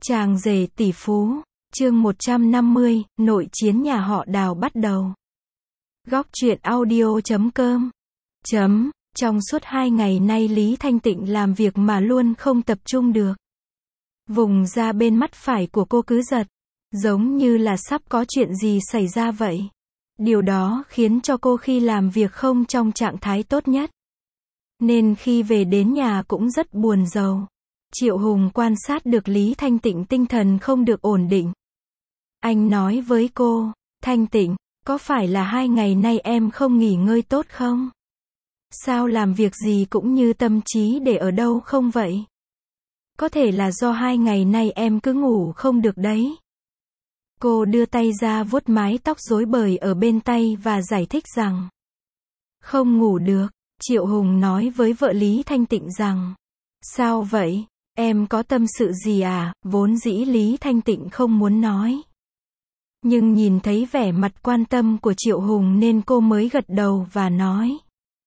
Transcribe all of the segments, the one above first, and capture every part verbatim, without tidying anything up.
Chàng rể tỷ phú, chương một trăm năm mươi, nội chiến nhà họ Đào bắt đầu. Góc truyện audio chấm com chấm Trong suốt hai ngày nay Lý Thanh Tịnh làm việc mà luôn không tập trung được. Vùng da bên mắt phải của cô cứ giật, giống như là sắp có chuyện gì xảy ra vậy. Điều đó khiến cho cô khi làm việc không trong trạng thái tốt nhất. Nên khi về đến nhà cũng rất buồn rầu. Triệu Hùng quan sát được Lý Thanh Tịnh tinh thần không được ổn định. Anh nói với cô, Thanh Tịnh, có phải là hai ngày nay em không nghỉ ngơi tốt không? Sao làm việc gì cũng như tâm trí để ở đâu không vậy? Có thể là do hai ngày nay em cứ ngủ không được đấy. Cô đưa tay ra vuốt mái tóc rối bời ở bên tay và giải thích rằng, không ngủ được. Triệu Hùng nói với vợ Lý Thanh Tịnh rằng, sao vậy? Em có tâm sự gì à? Vốn dĩ Lý Thanh Tịnh không muốn nói. Nhưng nhìn thấy vẻ mặt quan tâm của Triệu Hùng nên cô mới gật đầu và nói.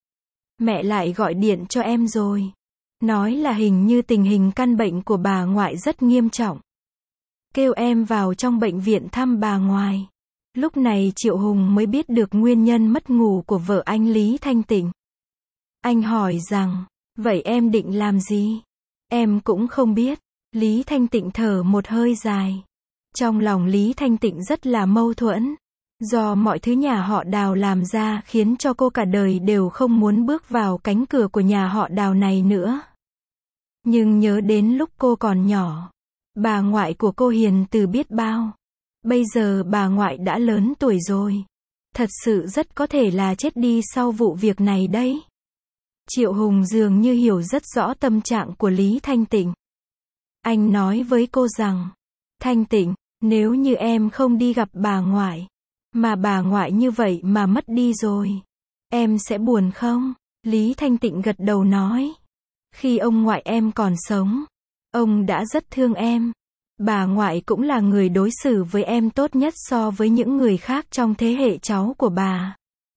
Mẹ lại gọi điện cho em rồi. Nói là hình như tình hình căn bệnh của bà ngoại rất nghiêm trọng. Kêu em vào trong bệnh viện thăm bà ngoại. Lúc này Triệu Hùng mới biết được nguyên nhân mất ngủ của vợ anh Lý Thanh Tịnh. Anh hỏi rằng, vậy em định làm gì? Em cũng không biết. Lý Thanh Tịnh thở một hơi dài. Trong lòng Lý Thanh Tịnh rất là mâu thuẫn. Do mọi thứ nhà họ Đào làm ra khiến cho cô cả đời đều không muốn bước vào cánh cửa của nhà họ Đào này nữa. Nhưng nhớ đến lúc cô còn nhỏ, bà ngoại của cô hiền từ biết bao. Bây giờ bà ngoại đã lớn tuổi rồi. Thật sự rất có thể là chết đi sau vụ việc này đấy. Triệu Hùng dường như hiểu rất rõ tâm trạng của Lý Thanh Tịnh. Anh nói với cô rằng, Thanh Tịnh, nếu như em không đi gặp bà ngoại, mà bà ngoại như vậy mà mất đi rồi, em sẽ buồn không? Lý Thanh Tịnh gật đầu nói, khi ông ngoại em còn sống, ông đã rất thương em. Bà ngoại cũng là người đối xử với em tốt nhất so với những người khác trong thế hệ cháu của bà.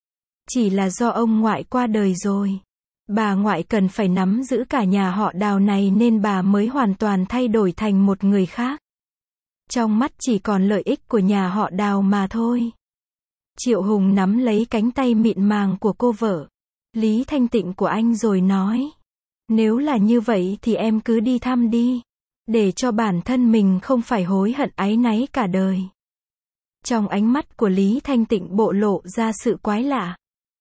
Chỉ là do ông ngoại qua đời rồi. Bà ngoại cần phải nắm giữ cả nhà họ Đào này nên bà mới hoàn toàn thay đổi thành một người khác. Trong mắt chỉ còn lợi ích của nhà họ Đào mà thôi. Triệu Hùng nắm lấy cánh tay mịn màng của cô vợ, Lý Thanh Tịnh của anh rồi nói. Nếu là như vậy thì em cứ đi thăm đi. Để cho bản thân mình không phải hối hận áy náy cả đời. Trong ánh mắt của Lý Thanh Tịnh bộ lộ ra sự quái lạ.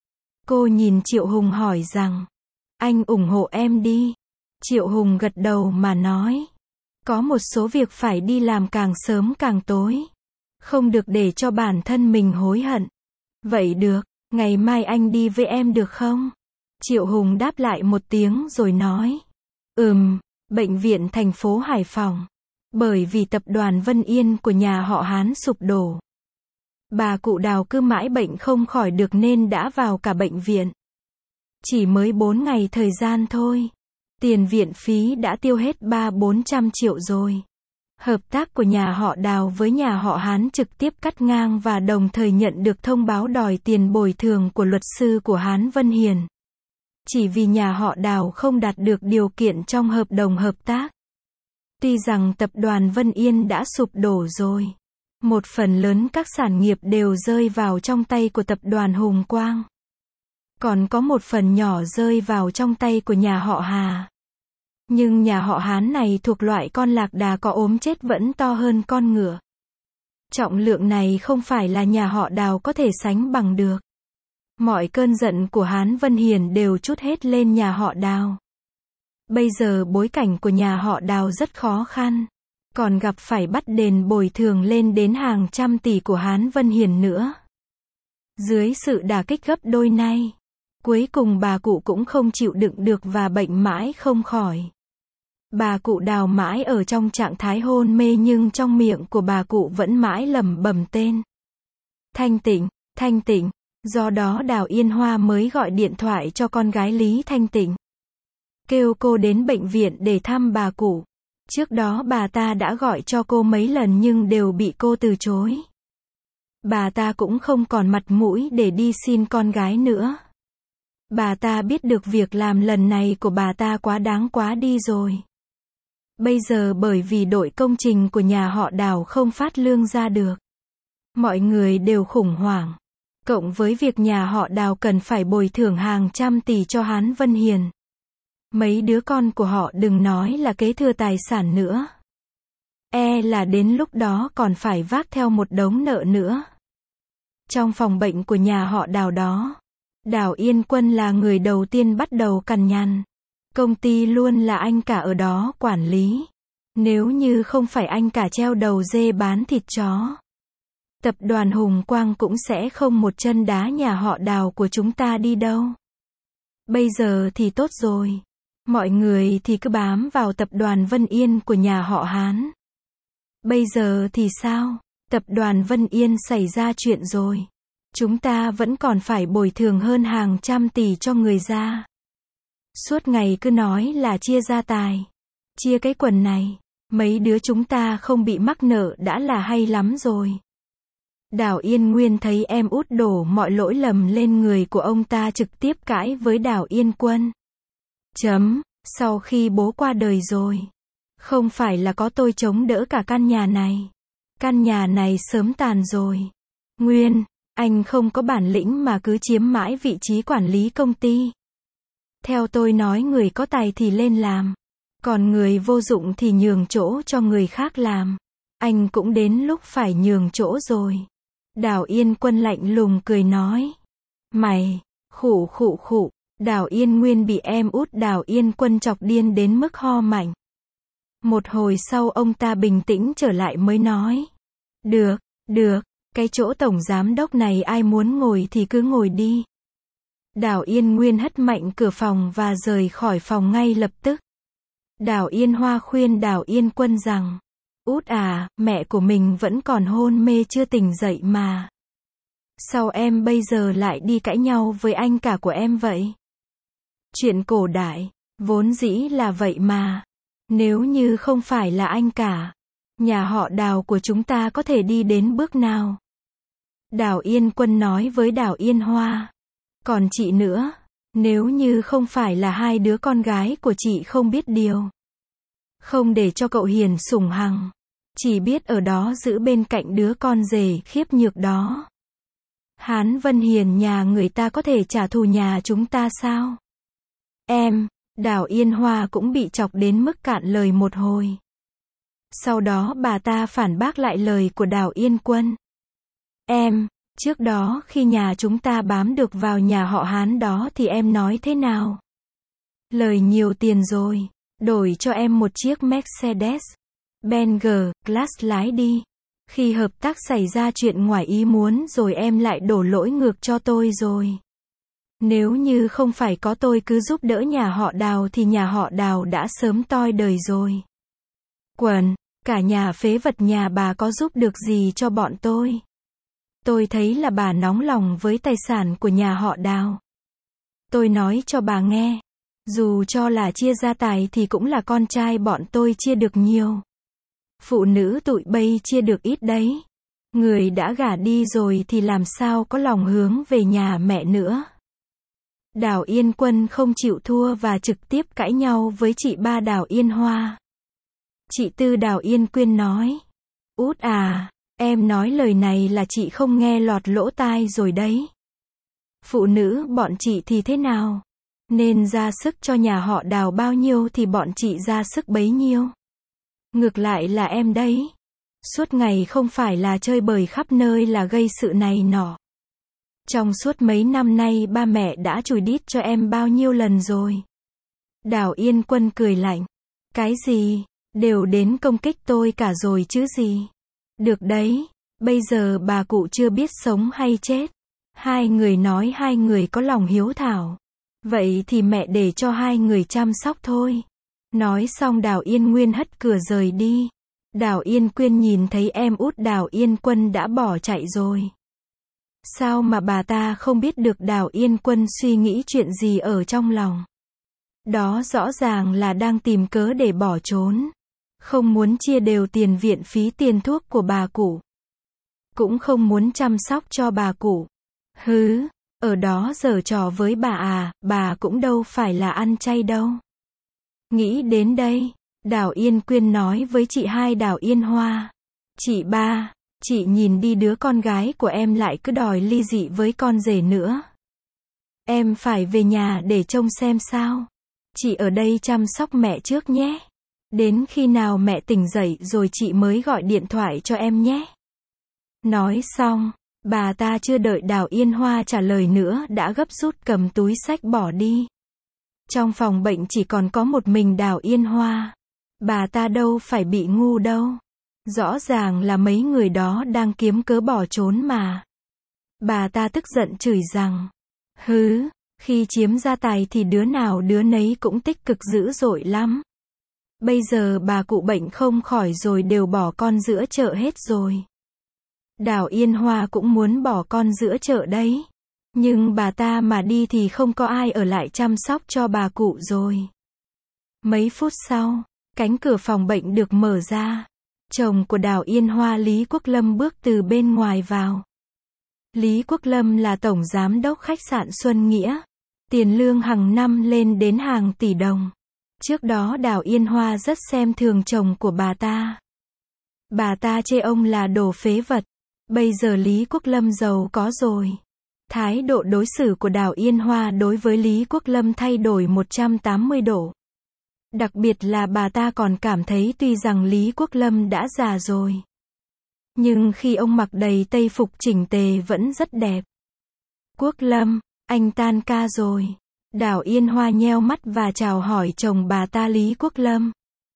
Cô nhìn Triệu Hùng hỏi rằng, anh ủng hộ em đi. Triệu Hùng gật đầu mà nói, có một số việc phải đi làm càng sớm càng tối. Không được để cho bản thân mình hối hận. Vậy được, ngày mai anh đi với em được không? Triệu Hùng đáp lại một tiếng rồi nói, ừm, bệnh viện thành phố Hải Phòng. Bởi vì tập đoàn Vân Yên của nhà họ Hán sụp đổ. Bà cụ Đào cứ mãi bệnh không khỏi được nên đã vào cả bệnh viện. Chỉ mới bốn ngày thời gian thôi. Tiền viện phí đã tiêu hết ba bốn trăm triệu rồi. Hợp tác của nhà họ Đào với nhà họ Hán trực tiếp cắt ngang và đồng thời nhận được thông báo đòi tiền bồi thường của luật sư của Hán Vân Hiền. Chỉ vì nhà họ Đào không đạt được điều kiện trong hợp đồng hợp tác. Tuy rằng tập đoàn Vân Yên đã sụp đổ rồi. Một phần lớn các sản nghiệp đều rơi vào trong tay của tập đoàn Hùng Quang. Còn có một phần nhỏ rơi vào trong tay của nhà họ Hà. Nhưng nhà họ Hán này thuộc loại con lạc đà có ốm chết vẫn to hơn con ngựa. Trọng lượng này không phải là nhà họ Đào có thể sánh bằng được. Mọi cơn giận của Hán Vân Hiền đều trút hết lên nhà họ Đào. Bây giờ bối cảnh của nhà họ Đào rất khó khăn. Còn gặp phải bắt đền bồi thường lên đến hàng trăm tỷ của Hán Vân Hiền nữa. Dưới sự đả kích gấp đôi này, cuối cùng bà cụ cũng không chịu đựng được và bệnh mãi không khỏi. Bà cụ Đào mãi ở trong trạng thái hôn mê nhưng trong miệng của bà cụ vẫn mãi lẩm bẩm tên. Thanh Tịnh, Thanh Tịnh. Do đó Đào Yên Hoa mới gọi điện thoại cho con gái Lý Thanh Tịnh. Kêu cô đến bệnh viện để thăm bà cụ. Trước đó bà ta đã gọi cho cô mấy lần nhưng đều bị cô từ chối. Bà ta cũng không còn mặt mũi để đi xin con gái nữa. Bà ta biết được việc làm lần này của bà ta quá đáng quá đi rồi. Bây giờ bởi vì đội công trình của nhà họ Đào không phát lương ra được. Mọi người đều khủng hoảng. Cộng với việc nhà họ Đào cần phải bồi thường hàng trăm tỷ cho Hán Vân Hiền. Mấy đứa con của họ đừng nói là kế thừa tài sản nữa. E là đến lúc đó còn phải vác theo một đống nợ nữa. Trong phòng bệnh của nhà họ Đào đó, Đào Yên Quân là người đầu tiên bắt đầu cằn nhằn. Công ty luôn là anh cả ở đó quản lý. Nếu như không phải anh cả treo đầu dê bán thịt chó, tập đoàn Hùng Quang cũng sẽ không một chân đá nhà họ Đào của chúng ta đi đâu. Bây giờ thì tốt rồi. Mọi người thì cứ bám vào tập đoàn Vân Yên của nhà họ Hán. Bây giờ thì sao? Tập đoàn Vân Yên xảy ra chuyện rồi. Chúng ta vẫn còn phải bồi thường hơn hàng trăm tỷ cho người ra. Suốt ngày cứ nói là chia gia tài. Chia cái quần này. Mấy đứa chúng ta không bị mắc nợ đã là hay lắm rồi. Đào Yên Nguyên thấy em út đổ mọi lỗi lầm lên người của ông ta, trực tiếp cãi với Đào Yên Quân. Chấm, sau khi bố qua đời rồi, không phải là có tôi chống đỡ cả căn nhà này. Căn nhà này sớm tàn rồi. Nguyên, anh không có bản lĩnh mà cứ chiếm mãi vị trí quản lý công ty. Theo tôi nói, người có tài thì lên làm. Còn người vô dụng thì nhường chỗ cho người khác làm. Anh cũng đến lúc phải nhường chỗ rồi. Đào Yên Quân lạnh lùng cười nói. Mày, khụ khụ khụ. Đào Yên Nguyên bị em út Đào Yên Quân chọc điên đến mức ho mạnh. Một hồi sau ông ta bình tĩnh trở lại mới nói. Được, được, cái chỗ tổng giám đốc này ai muốn ngồi thì cứ ngồi đi. Đào Yên Nguyên hất mạnh cửa phòng và rời khỏi phòng ngay lập tức. Đào Yên Hoa khuyên Đào Yên Quân rằng, út à, mẹ của mình vẫn còn hôn mê chưa tỉnh dậy mà. Sao em bây giờ lại đi cãi nhau với anh cả của em vậy? Chuyện cổ đại, vốn dĩ là vậy mà. Nếu như không phải là anh cả, nhà họ Đào của chúng ta có thể đi đến bước nào? Đào Yên Quân nói với Đào Yên Hoa. Còn chị nữa, nếu như không phải là hai đứa con gái của chị không biết điều, không để cho cậu Hiền sủng hằng, chỉ biết ở đó giữ bên cạnh đứa con rể khiếp nhược đó, Hán Vân Hiền nhà người ta có thể trả thù nhà chúng ta sao? Em, Đào Yên Hoa cũng bị chọc đến mức cạn lời một hồi. Sau đó bà ta phản bác lại lời của Đào Yên Quân. Em, trước đó khi nhà chúng ta bám được vào nhà họ Hán đó thì em nói thế nào? Lời nhiều tiền rồi, đổi cho em một chiếc Mercedes Benz Class lái đi. Khi hợp tác xảy ra chuyện ngoài ý muốn rồi em lại đổ lỗi ngược cho tôi rồi. Nếu như không phải có tôi cứ giúp đỡ nhà họ Đào thì nhà họ Đào đã sớm toi đời rồi. Quần, cả nhà phế vật nhà bà có giúp được gì cho bọn tôi. Tôi thấy là bà nóng lòng với tài sản của nhà họ Đào. Tôi nói cho bà nghe, dù cho là chia gia tài thì cũng là con trai bọn tôi chia được nhiều. Phụ nữ tụi bây chia được ít đấy. Người đã gả đi rồi thì làm sao có lòng hướng về nhà mẹ nữa. Đào Yên Quân không chịu thua và trực tiếp cãi nhau với chị ba Đào Yên Hoa. Chị tư Đào Yên Quyên nói. Út à, em nói lời này là chị không nghe lọt lỗ tai rồi đấy. Phụ nữ bọn chị thì thế nào? Nên ra sức cho nhà họ Đào bao nhiêu thì bọn chị ra sức bấy nhiêu. Ngược lại là em đấy. Suốt ngày không phải là chơi bời khắp nơi là gây sự này nọ. Trong suốt mấy năm nay ba mẹ đã chùi đít cho em bao nhiêu lần rồi. Đào Yên Quân cười lạnh. Cái gì? Đều đến công kích tôi cả rồi chứ gì. Được đấy, bây giờ bà cụ chưa biết sống hay chết. Hai người nói hai người có lòng hiếu thảo. Vậy thì mẹ để cho hai người chăm sóc thôi. Nói xong Đào Yên Nguyên hất cửa rời đi. Đào Yên Quyên nhìn thấy em út Đào Yên Quân đã bỏ chạy rồi. Sao mà bà ta không biết được Đào Yên Quân suy nghĩ chuyện gì ở trong lòng. Đó rõ ràng là đang tìm cớ để bỏ trốn. Không muốn chia đều tiền viện phí tiền thuốc của bà cụ. Cũng không muốn chăm sóc cho bà cụ. Hứ, ở đó giở trò với bà à, bà cũng đâu phải là ăn chay đâu. Nghĩ đến đây, Đào Yên Quyên nói với chị hai Đào Yên Hoa. Chị ba, chị nhìn đi, đứa con gái của em lại cứ đòi ly dị với con rể nữa. Em phải về nhà để trông xem sao. Chị ở đây chăm sóc mẹ trước nhé. Đến khi nào mẹ tỉnh dậy rồi chị mới gọi điện thoại cho em nhé. Nói xong, bà ta chưa đợi Đào Yên Hoa trả lời nữa đã gấp rút cầm túi xách bỏ đi. Trong phòng bệnh chỉ còn có một mình Đào Yên Hoa. Bà ta đâu phải bị ngu đâu. Rõ ràng là mấy người đó đang kiếm cớ bỏ trốn mà. Bà ta tức giận chửi rằng, hứ, khi chiếm gia tài thì đứa nào đứa nấy cũng tích cực dữ dội lắm. Bây giờ bà cụ bệnh không khỏi rồi đều bỏ con giữa chợ hết rồi. Đào Yên Hoa cũng muốn bỏ con giữa chợ đấy. Nhưng bà ta mà đi thì không có ai ở lại chăm sóc cho bà cụ rồi. Mấy phút sau, cánh cửa phòng bệnh được mở ra. Chồng của Đào Yên Hoa Lý Quốc Lâm bước từ bên ngoài vào. Lý Quốc Lâm là tổng giám đốc khách sạn Xuân Nghĩa. Tiền lương hàng năm lên đến hàng tỷ đồng. Trước đó Đào Yên Hoa rất xem thường chồng của bà ta. Bà ta chê ông là đồ phế vật. Bây giờ Lý Quốc Lâm giàu có rồi. Thái độ đối xử của Đào Yên Hoa đối với Lý Quốc Lâm thay đổi một trăm tám mươi độ. Đặc biệt là bà ta còn cảm thấy tuy rằng Lý Quốc Lâm đã già rồi. Nhưng khi ông mặc đầy tây phục chỉnh tề vẫn rất đẹp. Quốc Lâm, anh tan ca rồi. Đào Yên Hoa nheo mắt và chào hỏi chồng bà ta Lý Quốc Lâm.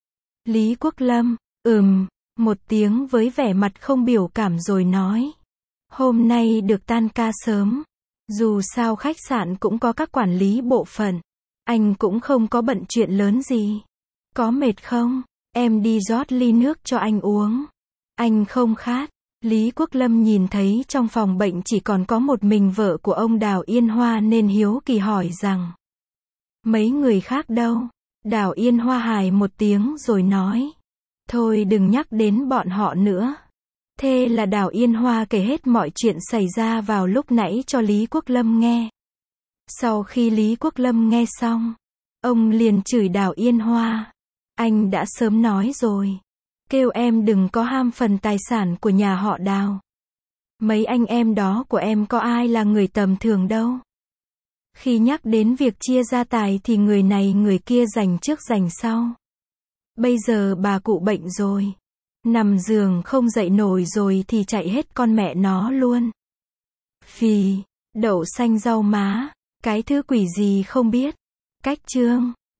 Lý Quốc Lâm, ừm, một tiếng với vẻ mặt không biểu cảm rồi nói. Hôm nay được tan ca sớm. Dù sao khách sạn cũng có các quản lý bộ phận. Anh cũng không có bận chuyện lớn gì. Có mệt không? Em đi rót ly nước cho anh uống. Anh không khát. Lý Quốc Lâm nhìn thấy trong phòng bệnh chỉ còn có một mình vợ của ông Đào Yên Hoa nên hiếu kỳ hỏi rằng. Mấy người khác đâu? Đào Yên Hoa hài một tiếng rồi nói. Thôi đừng nhắc đến bọn họ nữa. Thế là Đào Yên Hoa kể hết mọi chuyện xảy ra vào lúc nãy cho Lý Quốc Lâm nghe. Sau khi Lý Quốc Lâm nghe xong, ông liền chửi Đào Yên Hoa. Anh đã sớm nói rồi. Kêu em đừng có ham phần tài sản của nhà họ Đào. Mấy anh em đó của em có ai là người tầm thường đâu. Khi nhắc đến việc chia gia tài thì người này người kia giành trước giành sau. Bây giờ bà cụ bệnh rồi. Nằm giường không dậy nổi rồi thì chạy hết con mẹ nó luôn. Phì, đậu xanh rau má, cái thứ quỷ gì không biết. Cách chương